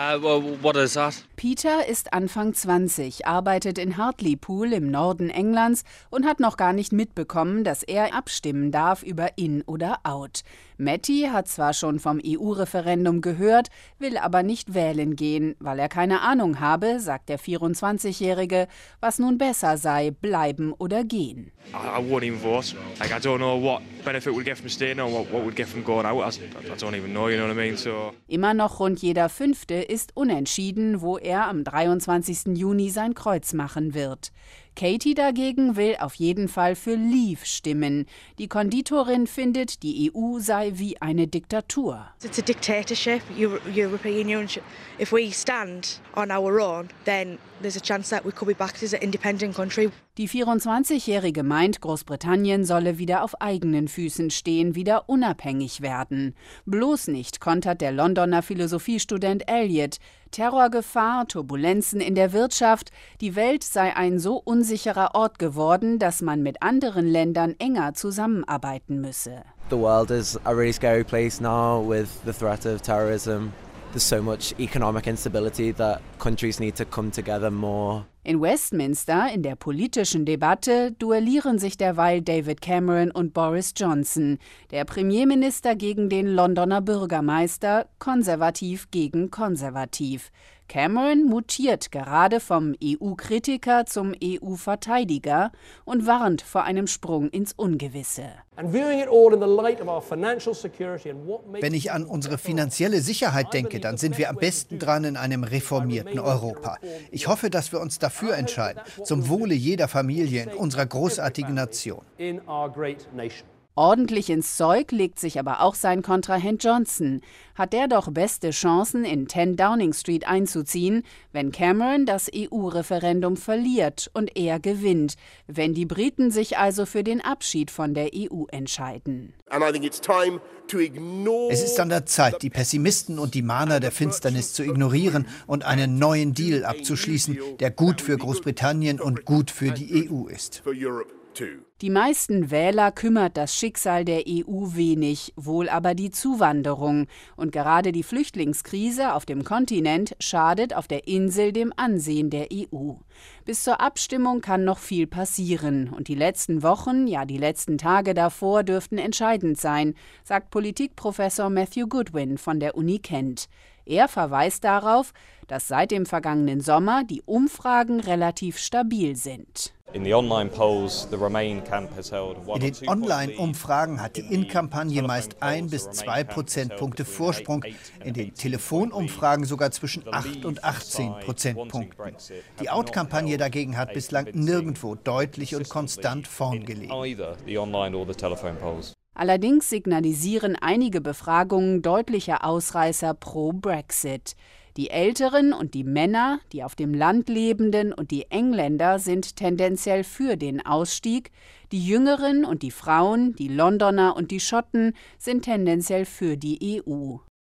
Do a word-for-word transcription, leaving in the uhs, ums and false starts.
Uh, well, what is that? Peter ist Anfang zwanzig, arbeitet in Hartlepool im Norden Englands und hat noch gar nicht mitbekommen, dass er abstimmen darf über In oder Out. Matty hat zwar schon vom E U-Referendum gehört, will aber nicht wählen gehen, weil er keine Ahnung habe, sagt der vierundzwanzigjährige, was nun besser sei, bleiben oder gehen. I, I won't even vote. Like, I don't know what benefit we'll get from staying or what, what we'll get from going out. I, I don't even know, you know what I mean? So. Immer noch rund jeder Fünfte ist unentschieden, wo er am dreiundzwanzigsten Juni sein Kreuz machen wird. Katie dagegen will auf jeden Fall für Leave stimmen. Die Konditorin findet, die E U sei wie eine Diktatur. It's a dictatorship, European Union. If we stand on our own, then there's a chance that we could be back as an independent country. Die vierundzwanzigjährige meint, Großbritannien solle wieder auf eigenen Füßen stehen, wieder unabhängig werden. Bloß nicht, kontert der Londoner Philosophiestudent Elliot. Terrorgefahr, Turbulenzen in der Wirtschaft, die Welt sei ein so unsicherer Ort geworden, dass man mit anderen Ländern enger zusammenarbeiten müsse. The world is a really scary place now with the threat of terrorism. There's so much economic instability that countries need to come together more. In Westminster, in der politischen Debatte, duellieren sich derweil David Cameron und Boris Johnson, der Premierminister gegen den Londoner Bürgermeister, konservativ gegen konservativ. Cameron mutiert gerade vom E U-Kritiker zum E U-Verteidiger und warnt vor einem Sprung ins Ungewisse. Wenn ich an unsere finanzielle Sicherheit denke, dann sind wir am besten dran in einem reformierten Europa. Ich hoffe, dass wir uns dafür entscheiden, zum Wohle jeder Familie in unserer großartigen Nation. Ordentlich ins Zeug legt sich aber auch sein Kontrahent Johnson. Hat der doch beste Chancen, in zehn Downing Street einzuziehen, wenn Cameron das E U-Referendum verliert und er gewinnt, wenn die Briten sich also für den Abschied von der E U entscheiden. Es ist an der Zeit, die Pessimisten und die Mahner der Finsternis zu ignorieren und einen neuen Deal abzuschließen, der gut für Großbritannien und gut für die E U ist. Die meisten Wähler kümmert das Schicksal der E U wenig, wohl aber die Zuwanderung. Und gerade die Flüchtlingskrise auf dem Kontinent schadet auf der Insel dem Ansehen der E U. Bis zur Abstimmung kann noch viel passieren. Und die letzten Wochen, ja die letzten Tage davor, dürften entscheidend sein, sagt Politikprofessor Matthew Goodwin von der Uni Kent. Er verweist darauf, dass seit dem vergangenen Sommer die Umfragen relativ stabil sind. In den Online-Umfragen hat die In-Kampagne meist ein bis zwei Prozentpunkte Vorsprung, in den Telefonumfragen sogar zwischen acht und achtzehn Prozentpunkten. Die Out-Kampagne dagegen hat bislang nirgendwo deutlich und konstant vorn gelegen. Allerdings signalisieren einige Befragungen deutliche Ausreißer pro Brexit. Die Älteren und die Männer, die auf dem Land Lebenden und die Engländer sind tendenziell für den Ausstieg. Die Jüngeren und die Frauen, die Londoner und die Schotten sind tendenziell für die E U.